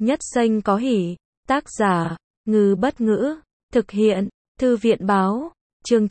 Nhất xanh có hỉ. Tác giả, Ngư Bất Ngữ. Thực hiện, Thư viện Báo. Chương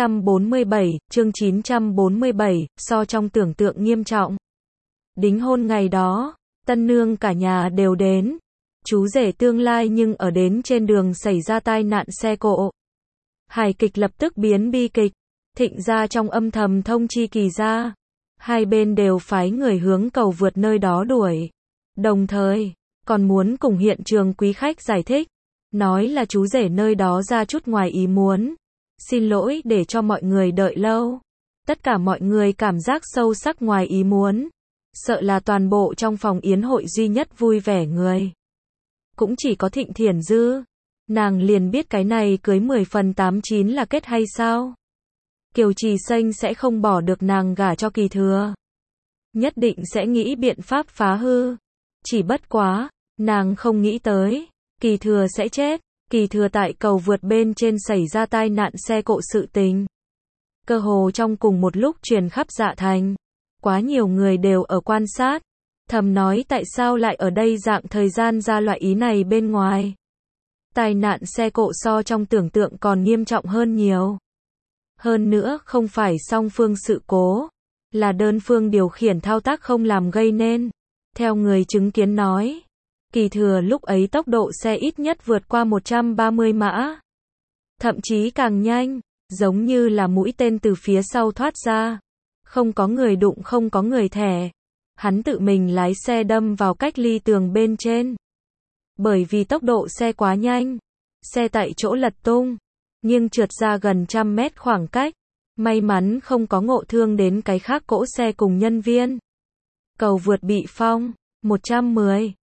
947, so trong tưởng tượng nghiêm trọng. Đính hôn ngày đó, tân nương cả nhà đều đến. Chú rể tương lai nhưng ở đến trên đường xảy ra tai nạn xe cộ. Hài kịch lập tức biến bi kịch. Thịnh gia trong âm thầm thông chi Kỳ gia. Hai bên đều phái người hướng cầu vượt nơi đó đuổi. Đồng thời, còn muốn cùng hiện trường quý khách giải thích. Nói là chú rể nơi đó ra chút ngoài ý muốn. Xin lỗi để cho mọi người đợi lâu. Tất cả mọi người cảm giác sâu sắc ngoài ý muốn. Sợ là toàn bộ trong phòng yến hội duy nhất vui vẻ người. Cũng chỉ có Thịnh Thiển Dư. Nàng liền biết cái này cưới 10 phần 89 là kết hay sao. Kiều Trì Xanh sẽ không bỏ được nàng gả cho Kỳ Thừa. Nhất định sẽ nghĩ biện pháp phá hư. Chỉ bất quá, nàng không nghĩ tới. Kỳ Thừa sẽ chết. Kỳ Thừa tại cầu vượt bên trên xảy ra tai nạn xe cộ sự tình. Cơ hồ trong cùng một lúc truyền khắp Dạ Thành. Quá nhiều người đều ở quan sát. Thầm nói tại sao lại ở đây dạng thời gian ra loại ý này bên ngoài. Tai nạn xe cộ so trong tưởng tượng còn nghiêm trọng hơn nhiều. Hơn nữa không phải song phương sự cố. Là đơn phương điều khiển thao tác không làm gây nên. Theo người chứng kiến nói. Kỳ Thừa lúc ấy tốc độ xe ít nhất vượt qua 130 mã. Thậm chí càng nhanh. Giống như là mũi tên từ phía sau thoát ra. Không có người đụng không có người thẻ. Hắn tự mình lái xe đâm vào cách ly tường bên trên. Bởi vì tốc độ xe quá nhanh. Xe tại chỗ lật tung. Nhưng trượt ra gần 100 mét khoảng cách. May mắn không có ngộ thương đến cái khác cỗ xe cùng nhân viên. Cầu vượt bị phong. 110,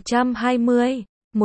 120,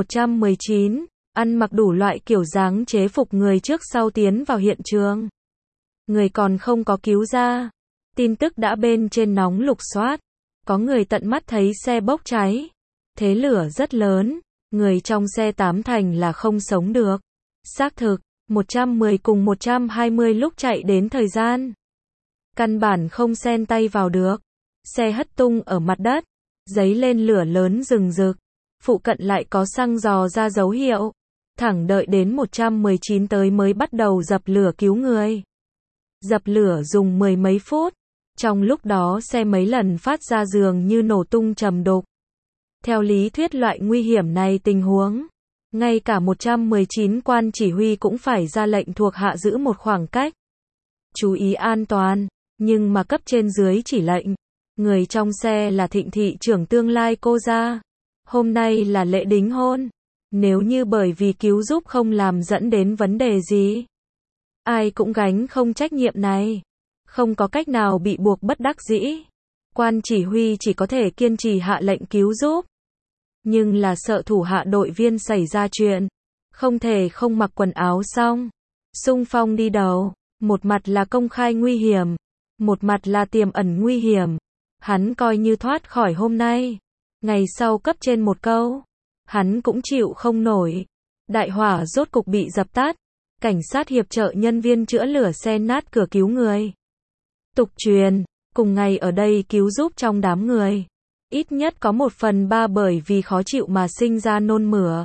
119. Ăn mặc đủ loại kiểu dáng chế phục người trước sau tiến vào hiện trường. Người còn không có cứu ra. Tin tức đã bên trên nóng lục soát. Có người tận mắt thấy xe bốc cháy. Thế lửa rất lớn. Người trong xe 8 thành là không sống được. Xác thực, 110 cùng 120 lúc chạy đến thời gian. Căn bản không xen tay vào được. Xe hất tung ở mặt đất. Giấy lên lửa lớn rừng rực. Phụ cận lại có xăng dò ra dấu hiệu. Thẳng đợi đến 119 tới mới bắt đầu dập lửa cứu người. Dập lửa dùng 10 mấy phút. Trong lúc đó xe mấy lần phát ra dường như nổ tung trầm đục. Theo lý thuyết loại nguy hiểm này tình huống. Ngay cả 119 quan chỉ huy cũng phải ra lệnh thuộc hạ giữ một khoảng cách. Chú ý an toàn. Nhưng mà cấp trên dưới chỉ lệnh. Người trong xe là Thịnh thị trưởng tương lai cô gia. Hôm nay là lễ đính hôn. Nếu như bởi vì cứu giúp không làm dẫn đến vấn đề gì. Ai cũng gánh không trách nhiệm này. Không có cách nào bị buộc bất đắc dĩ. Quan chỉ huy chỉ có thể kiên trì hạ lệnh cứu giúp. Nhưng là sợ thủ hạ đội viên xảy ra chuyện. Không thể không mặc quần áo xong. Xung phong đi đầu. Một mặt là công khai nguy hiểm. Một mặt là tiềm ẩn nguy hiểm. Hắn coi như thoát khỏi hôm nay. Ngày sau cấp trên một câu. Hắn cũng chịu không nổi. Đại hỏa rốt cục bị dập tắt. Cảnh sát hiệp trợ nhân viên chữa lửa xe nát cửa cứu người. Tục truyền, cùng ngày ở đây cứu giúp trong đám người. Ít nhất có 1/3 bởi vì khó chịu mà sinh ra nôn mửa.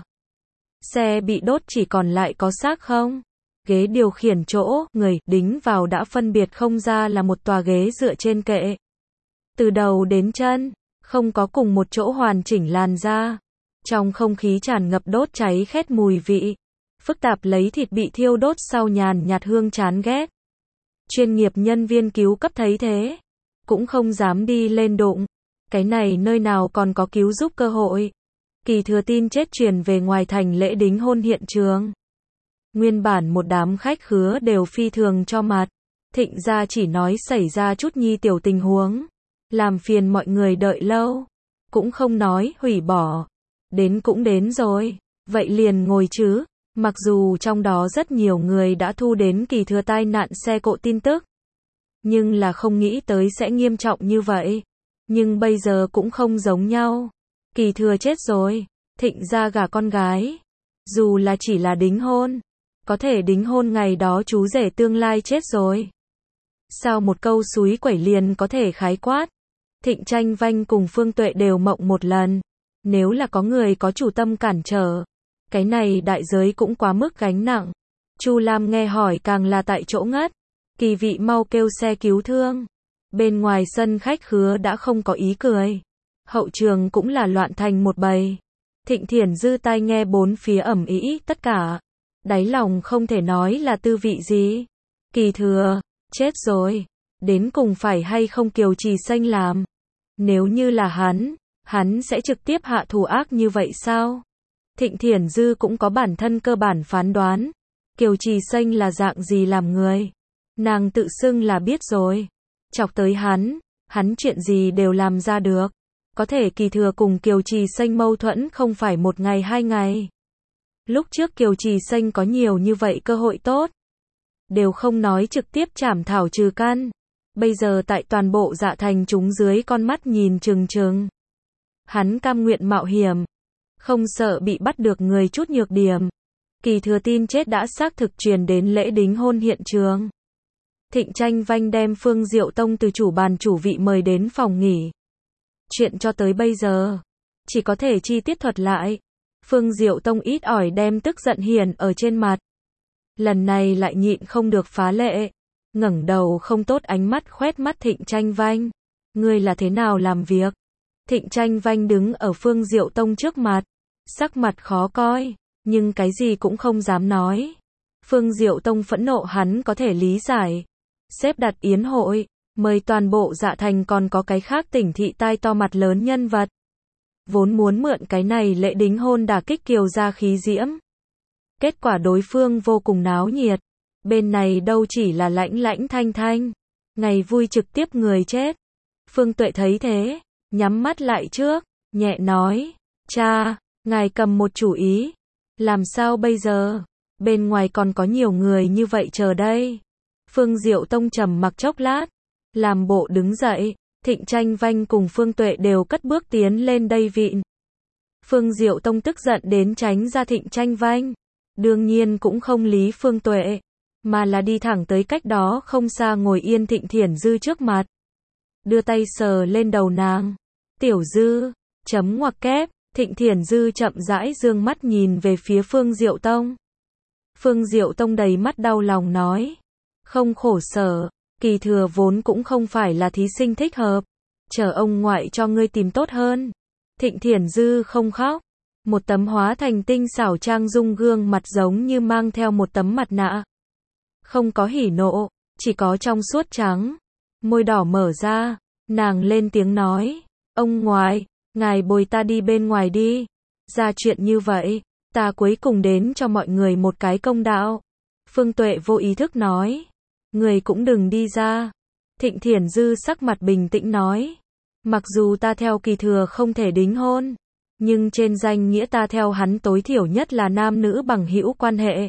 Xe bị đốt chỉ còn lại có xác không. Ghế điều khiển chỗ, người đính vào đã phân biệt không ra là một tòa ghế dựa trên kệ. Từ đầu đến chân, không có cùng một chỗ hoàn chỉnh làn da. Trong không khí tràn ngập đốt cháy khét mùi vị. Phức tạp lấy thịt bị thiêu đốt sau nhàn nhạt hương chán ghét. Chuyên nghiệp nhân viên cứu cấp thấy thế. Cũng không dám đi lên đụng. Cái này nơi nào còn có cứu giúp cơ hội. Kỳ Thừa tin chết truyền về ngoài thành lễ đính hôn hiện trường. Nguyên bản một đám khách khứa đều phi thường cho mặt. Thịnh gia chỉ nói xảy ra chút nhi tiểu tình huống. Làm phiền mọi người đợi lâu. Cũng không nói hủy bỏ. Đến cũng đến rồi. Vậy liền ngồi chứ. Mặc dù trong đó rất nhiều người đã thu đến Kỳ Thừa tai nạn xe cộ tin tức. Nhưng là không nghĩ tới sẽ nghiêm trọng như vậy. Nhưng bây giờ cũng không giống nhau. Kỳ Thừa chết rồi. Thịnh gia gả con gái. Dù là chỉ là đính hôn. Có thể đính hôn ngày đó chú rể tương lai chết rồi. Sao một câu xúi quẩy liền có thể khái quát. Thịnh Tranh Vanh cùng Phương Tuệ đều mộng một lần. Nếu là có người có chủ tâm cản trở, cái này đại giới cũng quá mức gánh nặng. Chu Lam nghe hỏi càng là tại chỗ ngất. Kỳ vị mau kêu xe cứu thương. Bên ngoài sân khách khứa đã không có ý cười. Hậu trường cũng là loạn thành một bầy. Thịnh Thiển Dư tai nghe bốn phía ầm ĩ tất cả. Đáy lòng không thể nói là tư vị gì. Kỳ Thừa, chết rồi. Đến cùng phải hay không Kiều Trì Xanh làm. Nếu như là hắn sẽ trực tiếp hạ thủ ác như vậy sao? Thịnh Thiển Dư cũng có bản thân cơ bản phán đoán. Kiều Trì Xanh là dạng gì làm người. Nàng tự xưng là biết rồi. Chọc tới hắn chuyện gì đều làm ra được. Có thể Kỳ Thừa cùng Kiều Trì Xanh mâu thuẫn không phải một ngày hai ngày. Lúc trước Kiều Trì Xanh có nhiều như vậy cơ hội tốt. Đều không nói trực tiếp trảm thảo trừ căn. Bây giờ tại toàn bộ Dạ Thành chúng dưới con mắt nhìn chừng chừng. Hắn cam nguyện mạo hiểm. Không sợ bị bắt được người chút nhược điểm. Kỳ Thừa tin chết đã xác thực truyền đến lễ đính hôn hiện trường. Thịnh Tranh Vanh đem Phương Diệu Tông từ chủ bàn chủ vị mời đến phòng nghỉ. Chuyện cho tới bây giờ, chỉ có thể chi tiết thuật lại. Phương Diệu Tông ít ỏi đem tức giận hiển ở trên mặt. Lần này lại nhịn không được phá lệ. Ngẩng đầu không tốt ánh mắt khoét mắt Thịnh Tranh Vanh. Ngươi là thế nào làm việc? Thịnh Tranh Vanh đứng ở Phương Diệu Tông trước mặt. Sắc mặt khó coi, nhưng cái gì cũng không dám nói. Phương Diệu Tông phẫn nộ hắn có thể lý giải. Xếp đặt yến hội, mời toàn bộ Dạ Thành còn có cái khác tỉnh thị tai to mặt lớn nhân vật. Vốn muốn mượn cái này lễ đính hôn đả kích Kiều gia khí diễm. Kết quả đối phương vô cùng náo nhiệt. Bên này đâu chỉ là lãnh lãnh thanh thanh. Ngày vui trực tiếp người chết. Phương Tuệ thấy thế, nhắm mắt lại trước, nhẹ nói. Cha, ngài cầm một chủ ý. Làm sao bây giờ? Bên ngoài còn có nhiều người như vậy chờ đây. Phương Diệu Tông trầm mặc chốc lát. Làm bộ đứng dậy. Thịnh Tranh Vanh cùng Phương Tuệ đều cất bước tiến lên đây vịn. Phương Diệu Tông tức giận đến tránh ra Thịnh Tranh Vanh. Đương nhiên cũng không lý Phương Tuệ. Mà là đi thẳng tới cách đó không xa ngồi yên Thịnh Thiển Dư trước mặt. Đưa tay sờ lên đầu nàng. Tiểu Dư, chấm ngoặc kép. Thịnh Thiển Dư chậm rãi dương mắt nhìn về phía Phương Diệu Tông. Phương Diệu Tông đầy mắt đau lòng nói. Không khổ sở, Kỳ Thừa vốn cũng không phải là thí sinh thích hợp. Chờ ông ngoại cho ngươi tìm tốt hơn. Thịnh Thiển Dư không khóc. Một tấm hóa thành tinh xảo trang dung gương mặt giống như mang theo một tấm mặt nạ. Không có hỉ nộ, chỉ có trong suốt trắng. Môi đỏ mở ra, nàng lên tiếng nói. Ông ngoại, ngài bồi ta đi bên ngoài đi. Ra chuyện như vậy, ta cuối cùng đến cho mọi người một cái công đạo. Phương Tuệ vô ý thức nói. Người cũng đừng đi ra. Thịnh Thiển Dư sắc mặt bình tĩnh nói. Mặc dù ta theo Kỳ Thừa không thể đính hôn. Nhưng trên danh nghĩa ta theo hắn tối thiểu nhất là nam nữ bằng hữu quan hệ.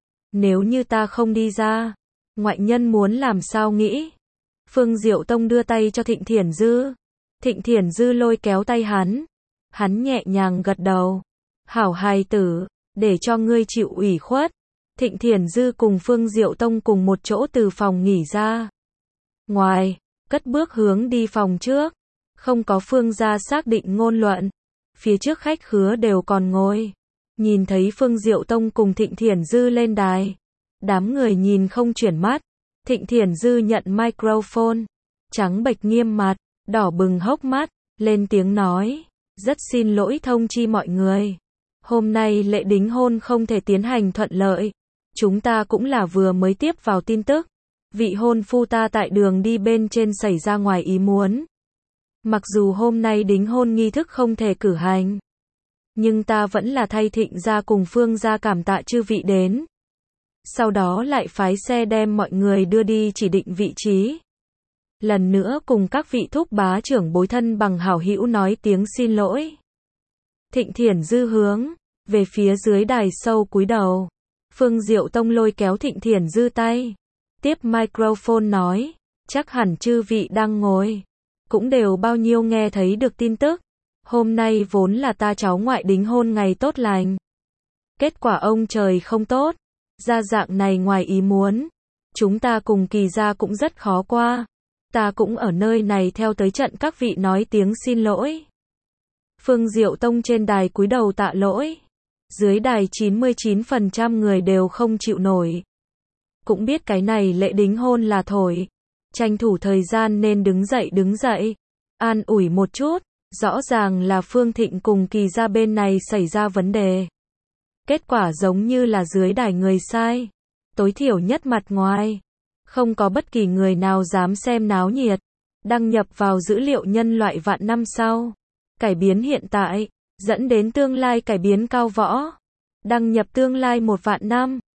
Nếu như ta không đi ra, ngoại nhân muốn làm sao nghĩ? Phương Diệu Tông đưa tay cho Thịnh Thiển Dư. Thịnh Thiển Dư lôi kéo tay hắn. Hắn nhẹ nhàng gật đầu. Hảo hài tử, để cho ngươi chịu ủy khuất. Thịnh Thiển Dư cùng Phương Diệu Tông cùng một chỗ từ phòng nghỉ ra. Ngoài, cất bước hướng đi phòng trước. Không có Phương gia xác định ngôn luận. Phía trước khách khứa đều còn ngồi. Nhìn thấy Phương Diệu Tông cùng Thịnh Thiển Dư lên đài. Đám người nhìn không chuyển mắt. Thịnh Thiển Dư nhận microphone. Trắng bệch nghiêm mặt, đỏ bừng hốc mắt, lên tiếng nói. Rất xin lỗi thông chi mọi người. Hôm nay lễ đính hôn không thể tiến hành thuận lợi. Chúng ta cũng là vừa mới tiếp vào tin tức. Vị hôn phu ta tại đường đi bên trên xảy ra ngoài ý muốn. Mặc dù hôm nay đính hôn nghi thức không thể cử hành. Nhưng ta vẫn là thay Thịnh gia cùng Phương gia cảm tạ chư vị đến. Sau đó lại phái xe đem mọi người đưa đi chỉ định vị trí. Lần nữa cùng các vị thúc bá trưởng bối thân bằng hảo hữu nói tiếng xin lỗi. Thịnh Thiển Dư hướng về phía dưới đài sâu cúi đầu. Phương Diệu Tông lôi kéo Thịnh Thiển Dư tay. Tiếp microphone nói. Chắc hẳn chư vị đang ngồi. Cũng đều bao nhiêu nghe thấy được tin tức. Hôm nay vốn là ta cháu ngoại đính hôn ngày tốt lành. Kết quả ông trời không tốt. Ra dạng này ngoài ý muốn. Chúng ta cùng Kỳ gia cũng rất khó qua. Ta cũng ở nơi này theo tới trận các vị nói tiếng xin lỗi. Phương Diệu Tông trên đài cúi đầu tạ lỗi. Dưới đài 99% người đều không chịu nổi. Cũng biết cái này lễ đính hôn là thổi. Tranh thủ thời gian nên đứng dậy. An ủi một chút. Rõ ràng là Phương Thịnh cùng Kỳ gia bên này xảy ra vấn đề. Kết quả giống như là dưới đài người sai. Tối thiểu nhất mặt ngoài. Không có bất kỳ người nào dám xem náo nhiệt. Đăng nhập vào dữ liệu nhân loại vạn năm sau. Cải biến hiện tại. Dẫn đến tương lai cải biến cao võ. Đăng nhập tương lai 1 vạn năm.